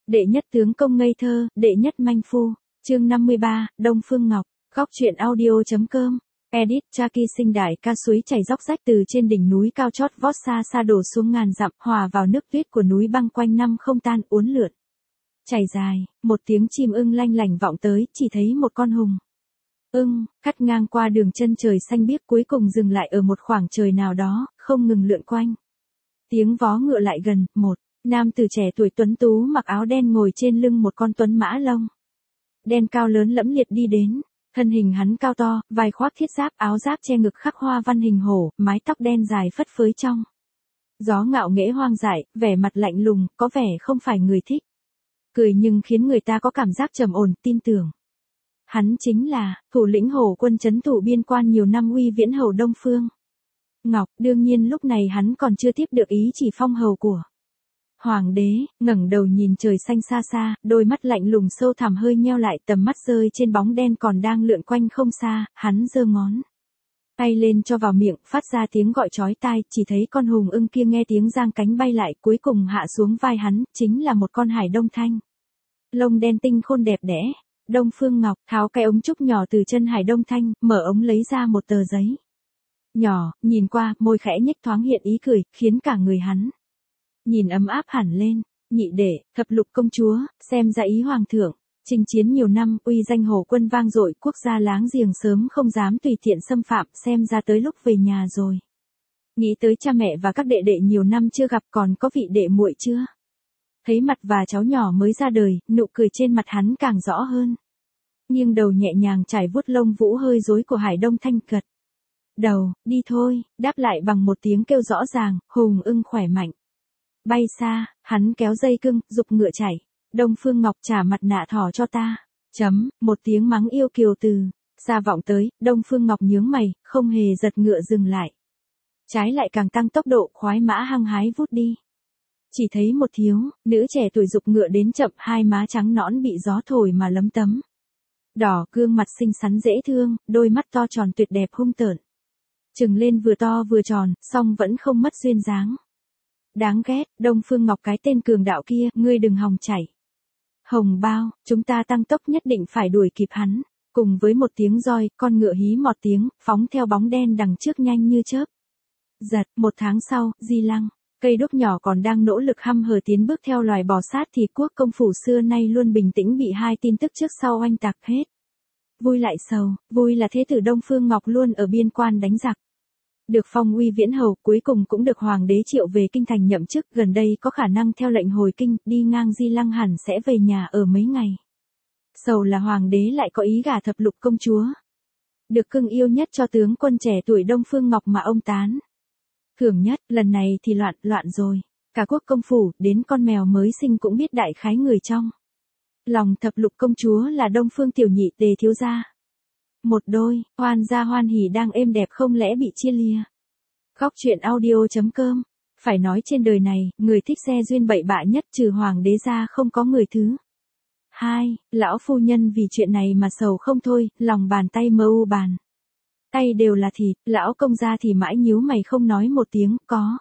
Đệ nhất tướng công ngây thơ, đệ nhất manh phu. Chương 53, Đông Phương Ngọc. Góc truyện audio.com. Edit. Chaki sinh đại ca suối chảy róc rách từ trên đỉnh núi cao chót vót xa xa đổ xuống ngàn dặm, hòa vào nước tuyết của núi băng quanh năm không tan uốn lượn. Chảy dài, một tiếng chim ưng lanh lảnh vọng tới, chỉ thấy một con hùng ưng cắt ngang qua đường chân trời xanh biếc, cuối cùng dừng lại ở một khoảng trời nào đó, không ngừng lượn quanh. Tiếng vó ngựa lại gần, một nam tử trẻ tuổi tuấn tú mặc áo đen ngồi trên lưng một con tuấn mã lông đen cao lớn lẫm liệt đi đến. Thân hình hắn cao to, vai khoác thiết giáp, áo giáp che ngực khắc hoa văn hình hổ, mái tóc đen dài phất phới trong gió ngạo nghễ hoang dại, vẻ mặt lạnh lùng, có vẻ không phải người thích cười nhưng khiến người ta có cảm giác trầm ổn, tin tưởng. Hắn chính là thủ lĩnh hổ quân trấn thủ biên quan nhiều năm uy viễn hầu Đông Phương Ngọc. Đương nhiên lúc này hắn còn chưa tiếp được ý chỉ phong hầu của Hoàng đế. Ngẩng đầu nhìn trời xanh xa xa, đôi mắt lạnh lùng sâu thẳm hơi nheo lại, tầm mắt rơi trên bóng đen còn đang lượn quanh không xa, hắn giơ ngón tay lên cho vào miệng, phát ra tiếng gọi chói tai, chỉ thấy con hùng ưng kia nghe tiếng giang cánh bay lại, cuối cùng hạ xuống vai hắn, chính là một con hải đông thanh. Lông đen tinh khôn đẹp đẽ. Đông Phương Ngọc tháo cái ống trúc nhỏ từ chân hải đông thanh, mở ống lấy ra một tờ giấy nhỏ, nhìn qua, môi khẽ nhếch thoáng hiện ý cười, khiến cả người hắn nhìn ấm áp hẳn lên. Nhị đệ, thập lục công chúa, xem ra ý hoàng thượng, chinh chiến nhiều năm, uy danh hổ quân vang dội, quốc gia láng giềng sớm không dám tùy tiện xâm phạm, xem ra tới lúc về nhà rồi. Nghĩ tới cha mẹ và các đệ đệ nhiều năm chưa gặp, còn có vị đệ muội chưa thấy mặt và cháu nhỏ mới ra đời, nụ cười trên mặt hắn càng rõ hơn. Nghiêng đầu nhẹ nhàng trải vuốt lông vũ hơi rối của hải đông thanh, gật đầu, đi thôi, đáp lại bằng một tiếng kêu rõ ràng. Hùng ưng khỏe mạnh bay xa, hắn kéo dây cưng, giục ngựa chạy. Đông Phương Ngọc, trả mặt nạ thỏ cho ta. Một tiếng mắng yêu kiều từ xa vọng tới. Đông Phương Ngọc nhướng mày, không hề giật ngựa dừng lại, trái lại càng tăng tốc độ, khoái mã hăng hái vút đi. Chỉ thấy một thiếu nữ trẻ tuổi giục ngựa đến chậm, hai má trắng nõn bị gió thổi mà lấm tấm đỏ, gương mặt xinh xắn dễ thương, đôi mắt to tròn tuyệt đẹp hung tợn trừng lên vừa to vừa tròn, song vẫn không mất duyên dáng. Đáng ghét. Đông Phương Ngọc, cái tên cường đạo kia, ngươi đừng hòng chảy hồng bao, chúng ta tăng tốc nhất định phải đuổi kịp hắn. Cùng với một tiếng roi, con ngựa hí một tiếng, phóng theo bóng đen đằng trước nhanh như chớp giật. Một tháng sau, Di Lăng, cây đúc nhỏ còn đang nỗ lực hăm hở tiến bước theo loài bò sát, thì quốc công phủ xưa nay luôn bình tĩnh bị hai tin tức trước sau oanh tạc hết. Vui lại sầu. Vui là thế tử Đông Phương Ngọc luôn ở biên quan đánh giặc, được phong uy viễn hầu, cuối cùng cũng được hoàng đế triệu về kinh thành nhậm chức, gần đây có khả năng theo lệnh hồi kinh, đi ngang Di Lăng hẳn sẽ về nhà ở mấy ngày. Sầu là hoàng đế lại có ý gả thập lục công chúa, được cưng yêu nhất cho tướng quân trẻ tuổi Đông Phương Ngọc mà ông tán thưởng nhất. Lần này thì loạn rồi. Cả quốc công phủ, đến con mèo mới sinh cũng biết đại khái người trong lòng thập lục công chúa là Đông Phương tiểu nhị Tề thiếu gia. Một đôi hoan gia hoan hỉ đang êm đẹp không lẽ bị chia lìa. Góc truyện audio.com. Phải nói trên đời này, người thích xe duyên bậy bạ nhất trừ hoàng đế ra không có người thứ hai. Lão phu nhân vì chuyện này mà sầu không thôi, lòng bàn tay mơ u bàn tay đều là thịt. Lão công gia thì mãi nhíu mày không nói một tiếng, có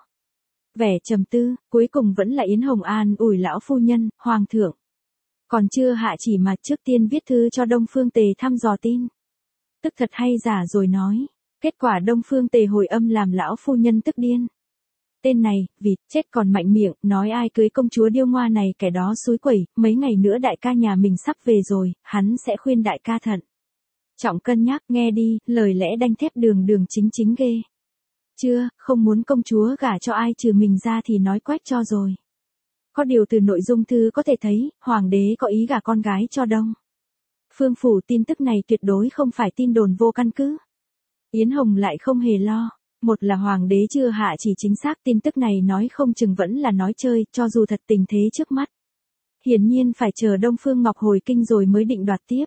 vẻ trầm tư. Cuối cùng vẫn là Yến Hồng an ủi lão phu nhân, hoàng thượng còn chưa hạ chỉ mà trước tiên viết thư cho Đông Phương Tề thăm dò tin tức thật hay giả rồi nói. Kết quả Đông Phương Tề hồi âm làm lão phu nhân tức điên. Tên này, vịt chết còn mạnh miệng, nói ai cưới công chúa điêu ngoa này kẻ đó xúi quẩy, mấy ngày nữa đại ca nhà mình sắp về rồi, hắn sẽ khuyên đại ca thận trọng cân nhắc. Nghe đi, lời lẽ đanh thép đường đường chính chính ghê chưa, không muốn công chúa gả cho ai trừ mình ra thì nói quách cho rồi. Có điều từ nội dung thư có thể thấy, hoàng đế có ý gả con gái cho Đông Phương phủ. Tin tức này tuyệt đối không phải tin đồn vô căn cứ. Yến Hồng lại không hề lo. Một là hoàng đế chưa hạ chỉ chính xác, tin tức này nói không chừng vẫn là nói chơi, cho dù thật tình thế trước mắt. Hiển nhiên phải chờ Đông Phương Ngọc hồi kinh rồi mới định đoạt tiếp.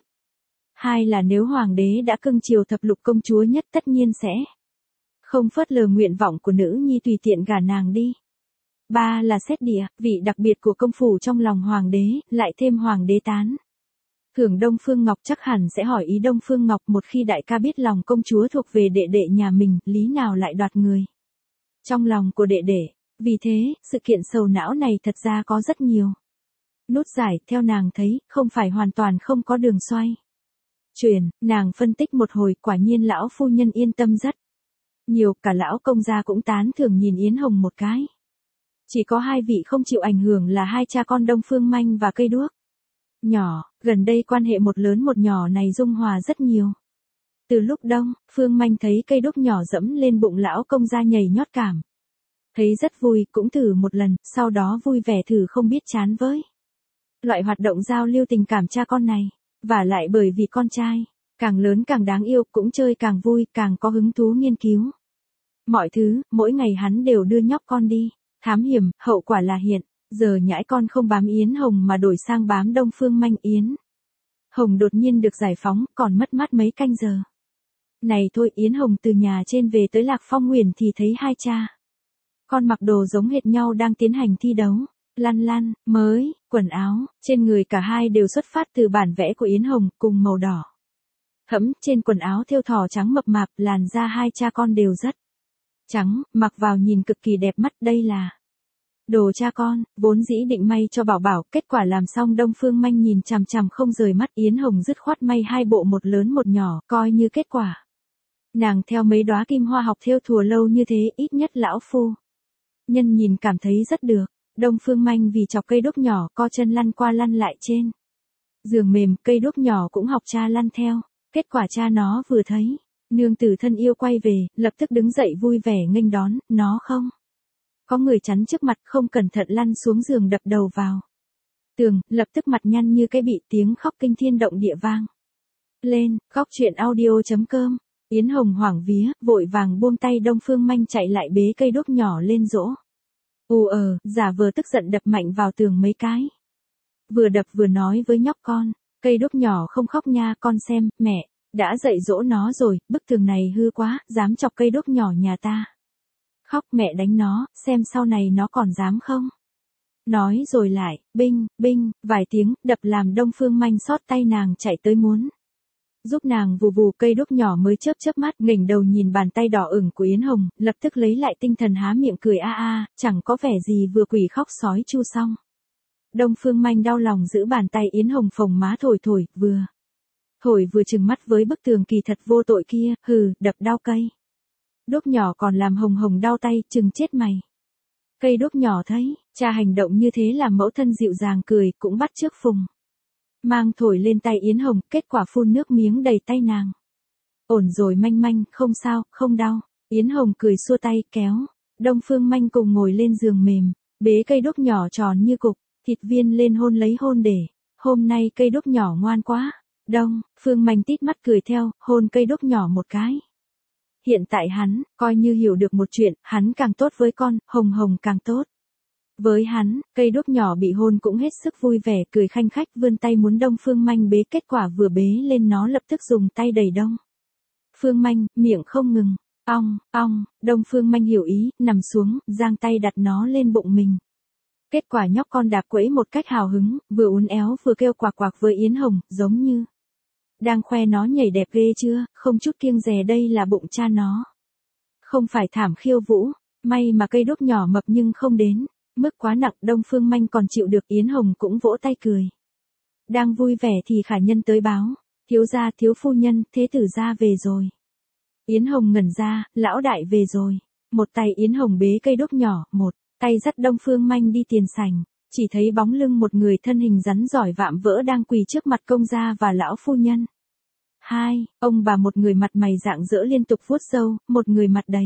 Hai là nếu hoàng đế đã cưng chiều thập lục công chúa nhất, tất nhiên sẽ không phớt lờ nguyện vọng của nữ nhi tùy tiện gả nàng đi. Ba là xét địa vị đặc biệt của công phủ trong lòng hoàng đế, lại thêm hoàng đế tán thưởng Đông Phương Ngọc, chắc hẳn sẽ hỏi ý Đông Phương Ngọc. Một khi đại ca biết lòng công chúa thuộc về đệ đệ nhà mình, lý nào lại đoạt người trong lòng của đệ đệ. Vì thế, sự kiện sầu não này thật ra có rất nhiều Nút giải, theo nàng thấy, không phải hoàn toàn không có đường xoay. Chuyển, nàng phân tích một hồi, quả nhiên lão phu nhân yên tâm rất nhiều, cả lão công gia cũng tán thưởng nhìn Yến Hồng một cái. Chỉ có hai vị không chịu ảnh hưởng là hai cha con Đông Phương Manh và cây đuốc nhỏ, gần đây quan hệ một lớn một nhỏ này dung hòa rất nhiều. Từ lúc Đông Phương Manh thấy cây đuốc nhỏ dẫm lên bụng lão công gia nhảy nhót cảm. Thấy rất vui, cũng thử một lần, sau đó vui vẻ thử không biết chán với. Loại hoạt động giao lưu tình cảm cha con này, và lại bởi vì con trai, càng lớn càng đáng yêu, cũng chơi càng vui, càng có hứng thú nghiên cứu. Mọi thứ, mỗi ngày hắn đều đưa nhóc con đi, thám hiểm, hậu quả là hiện, giờ nhãi con không bám Yến Hồng mà đổi sang bám Đông Phương Manh. Yến Hồng đột nhiên được giải phóng, còn mất mát mấy canh giờ. Này thôi, Yến Hồng từ nhà trên về tới Lạc Phong Nguyền thì thấy hai cha con mặc đồ giống hệt nhau đang tiến hành thi đấu. Lăn lăn, mới, quần áo, trên người cả hai đều xuất phát từ bản vẽ của Yến Hồng, cùng màu đỏ. Thẫm, trên quần áo thêu thỏ trắng mập mạp, làn da hai cha con đều rất trắng, mặc vào nhìn cực kỳ đẹp mắt. Đây là đồ cha con, vốn dĩ định may cho Bảo Bảo, kết quả làm xong Đông Phương Manh nhìn chằm chằm không rời mắt. Yến Hồng dứt khoát may hai bộ, một lớn một nhỏ, coi như kết quả. Nàng theo mấy đóa kim hoa học thêu thùa lâu như thế, ít nhất lão phu nhân nhìn cảm thấy rất được. Đông Phương Manh vì chọc cây đuốc nhỏ, co chân lăn qua lăn lại trên giường mềm, cây đuốc nhỏ cũng học cha lăn theo. Kết quả cha nó vừa thấy nương tử thân yêu quay về, lập tức đứng dậy vui vẻ nghênh đón. Nó không có người chắn trước mặt, không cẩn thận lăn xuống giường đập đầu vào tường, lập tức mặt nhăn như cái bị, tiếng khóc kinh thiên động địa vang lên. Khóc chuyện audio.com. Yến Hồng hoảng vía, vội vàng buông tay Đông Phương Manh chạy lại bế cây đuốc nhỏ lên dỗ. Giả vờ tức giận đập mạnh vào tường mấy cái. Vừa đập vừa nói với nhóc con, cây đuốc nhỏ không khóc nha, con xem, mẹ đã dạy dỗ nó rồi, bức tường này hư quá, dám chọc cây đuốc nhỏ nhà ta khóc, mẹ đánh nó, xem sau này nó còn dám không. Nói rồi lại, binh, binh, vài tiếng, đập làm Đông Phương Manh xót tay, nàng chạy tới muốn giúp nàng vù vù. Cây đuốc nhỏ mới chớp chớp mắt, nghỉnh đầu nhìn bàn tay đỏ ửng của Yến Hồng, lập tức lấy lại tinh thần há miệng cười a a, chẳng có vẻ gì vừa quỷ khóc sói chu xong. Đông Phương Manh đau lòng giữ bàn tay Yến Hồng phồng má thổi thổi, vừa thổi vừa trừng mắt với bức tường kỳ thật vô tội kia, hừ, đập đau cây đuốc nhỏ còn làm Hồng Hồng đau tay, chừng chết mày. Cây đuốc nhỏ thấy cha hành động như thế làm mẫu thân dịu dàng cười, cũng bắt chước phùng mang thổi lên tay Yến Hồng, kết quả phun nước miếng đầy tay nàng. Ổn rồi Manh Manh, không sao, không đau. Yến Hồng cười xua tay, kéo Đông Phương Manh cùng ngồi lên giường mềm, bế cây đuốc nhỏ tròn như cục thịt viên lên hôn lấy hôn để. Hôm nay cây đuốc nhỏ ngoan quá. Đông Phương Manh tít mắt cười theo, hôn cây đuốc nhỏ một cái. Hiện tại hắn coi như hiểu được một chuyện, hắn càng tốt với con, Hồng Hồng càng tốt với hắn. Cây đuốc nhỏ bị hôn cũng hết sức vui vẻ, cười khanh khách vươn tay muốn Đông Phương Manh bế, kết quả vừa bế lên nó lập tức dùng tay đẩy Đông Phương Manh, miệng không ngừng ong ong. Đông Phương Manh hiểu ý, nằm xuống, giang tay đặt nó lên bụng mình. Kết quả nhóc con đạp quẫy một cách hào hứng, vừa uốn éo vừa kêu quạc quạc với Yến Hồng, giống như đang khoe nó nhảy đẹp ghê chưa, không chút kiêng dè, đây là bụng cha nó, không phải thảm khiêu vũ. May mà cây đuốc nhỏ mập nhưng không đến mức quá nặng, Đông Phương Manh còn chịu được. Yến Hồng cũng vỗ tay cười. Đang vui vẻ thì khả nhân tới báo, thiếu gia, thiếu phu nhân, thế tử gia về rồi. Yến Hồng ngẩn ra, lão đại về rồi. Một tay Yến Hồng bế cây đuốc nhỏ, một tay dắt Đông Phương Manh đi tiền sảnh, chỉ thấy bóng lưng một người thân hình rắn giỏi vạm vỡ đang quỳ trước mặt công gia và lão phu nhân. Hai, ông bà, một người mặt mày rạng rỡ liên tục vuốt râu, một người mặt đầy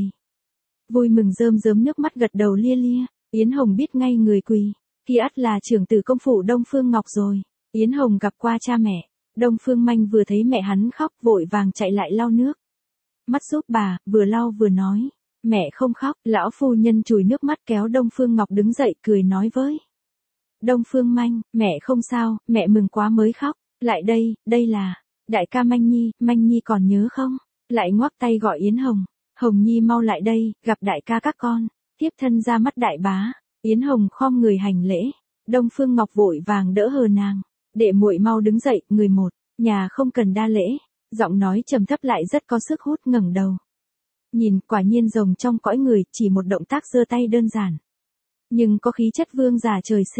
vui mừng rơm rớm nước mắt gật đầu lia lia. Yến Hồng biết ngay người quỳ kia ắt là trưởng tử công phủ Đông Phương Ngọc rồi. Yến Hồng gặp qua cha mẹ. Đông Phương Manh vừa thấy mẹ hắn khóc, vội vàng chạy lại lau nước mắt giúp bà, vừa lau vừa nói, mẹ không khóc. Lão phu nhân chùi nước mắt kéo Đông Phương Ngọc đứng dậy, cười nói với Đông Phương Manh, mẹ không sao, mẹ mừng quá mới khóc. Lại đây, đây là đại ca Manh Nhi còn nhớ không? Lại ngoắc tay gọi Yến Hồng, Hồng Nhi mau lại đây, gặp đại ca các con. Tiếp thân ra mắt đại bá. Yến Hồng khom người hành lễ. Đông Phương Ngọc vội vàng đỡ hờ nàng, đệ muội mau đứng dậy, người một nhà không cần đa lễ. Giọng nói trầm thấp lại rất có sức hút, ngẩng đầu nhìn, quả nhiên rồng trong cõi người, chỉ một động tác giơ tay đơn giản nhưng có khí chất vương giả trời sinh.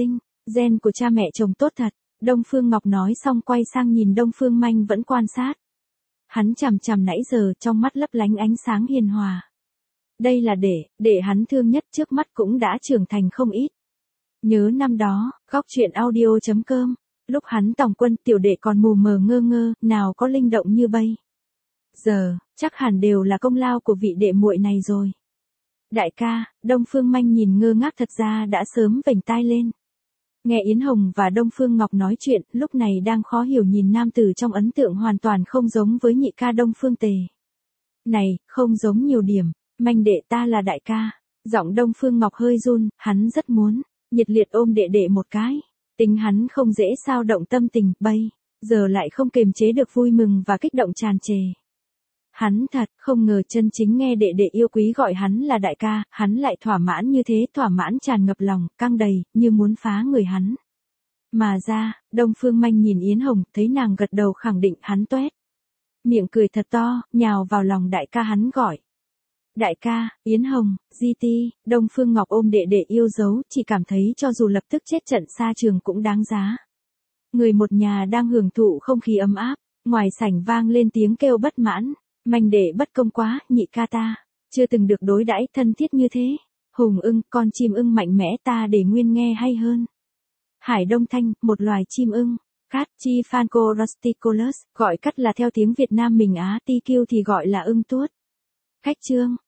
Gen của cha mẹ chồng tốt thật, Đông Phương Ngọc nói xong quay sang nhìn Đông Phương Manh vẫn quan sát. Hắn chằm chằm nãy giờ trong mắt lấp lánh ánh sáng hiền hòa. Đây là để hắn thương nhất trước mắt cũng đã trưởng thành không ít. Nhớ năm đó, góc chuyện audio.com, lúc hắn tòng quân tiểu đệ còn mù mờ ngơ ngơ, nào có linh động như bây. Giờ, chắc hẳn đều là công lao của vị đệ muội này rồi. Đại ca, Đông Phương Manh nhìn ngơ ngác thật ra đã sớm vểnh tai lên. Nghe Yến Hồng và Đông Phương Ngọc nói chuyện, lúc này đang khó hiểu nhìn nam tử trong ấn tượng hoàn toàn không giống với nhị ca Đông Phương Tề. Này, không giống nhiều điểm, Manh đệ ta là đại ca. Giọng Đông Phương Ngọc hơi run, hắn rất muốn nhiệt liệt ôm đệ đệ một cái. Tính hắn không dễ sao động tâm tình, bây giờ lại không kềm chế được vui mừng và kích động tràn trề. Hắn thật không ngờ chân chính nghe đệ đệ yêu quý gọi hắn là đại ca, hắn lại thỏa mãn như thế, thỏa mãn tràn ngập lòng, căng đầy, như muốn phá người hắn. Mà ra, Đông Phương Manh nhìn Yến Hồng, thấy nàng gật đầu khẳng định, hắn toét miệng cười thật to, nhào vào lòng đại ca hắn gọi. Đại ca, Yến Hồng, GT, Đông Phương Ngọc ôm đệ đệ yêu dấu, chỉ cảm thấy cho dù lập tức chết trận xa trường cũng đáng giá. Người một nhà đang hưởng thụ không khí ấm áp, ngoài sảnh vang lên tiếng kêu bất mãn. Manh đệ bất công quá, nhị ca ta, chưa từng được đối đãi thân thiết như thế. Hùng ưng, con chim ưng mạnh mẽ ta để nguyên nghe hay hơn. Hải Đông Thanh, một loài chim ưng. Cat chi Fanco rusticolus, gọi cắt là theo tiếng Việt Nam mình Á, TQ thì gọi là ưng tuốt. Khách chương.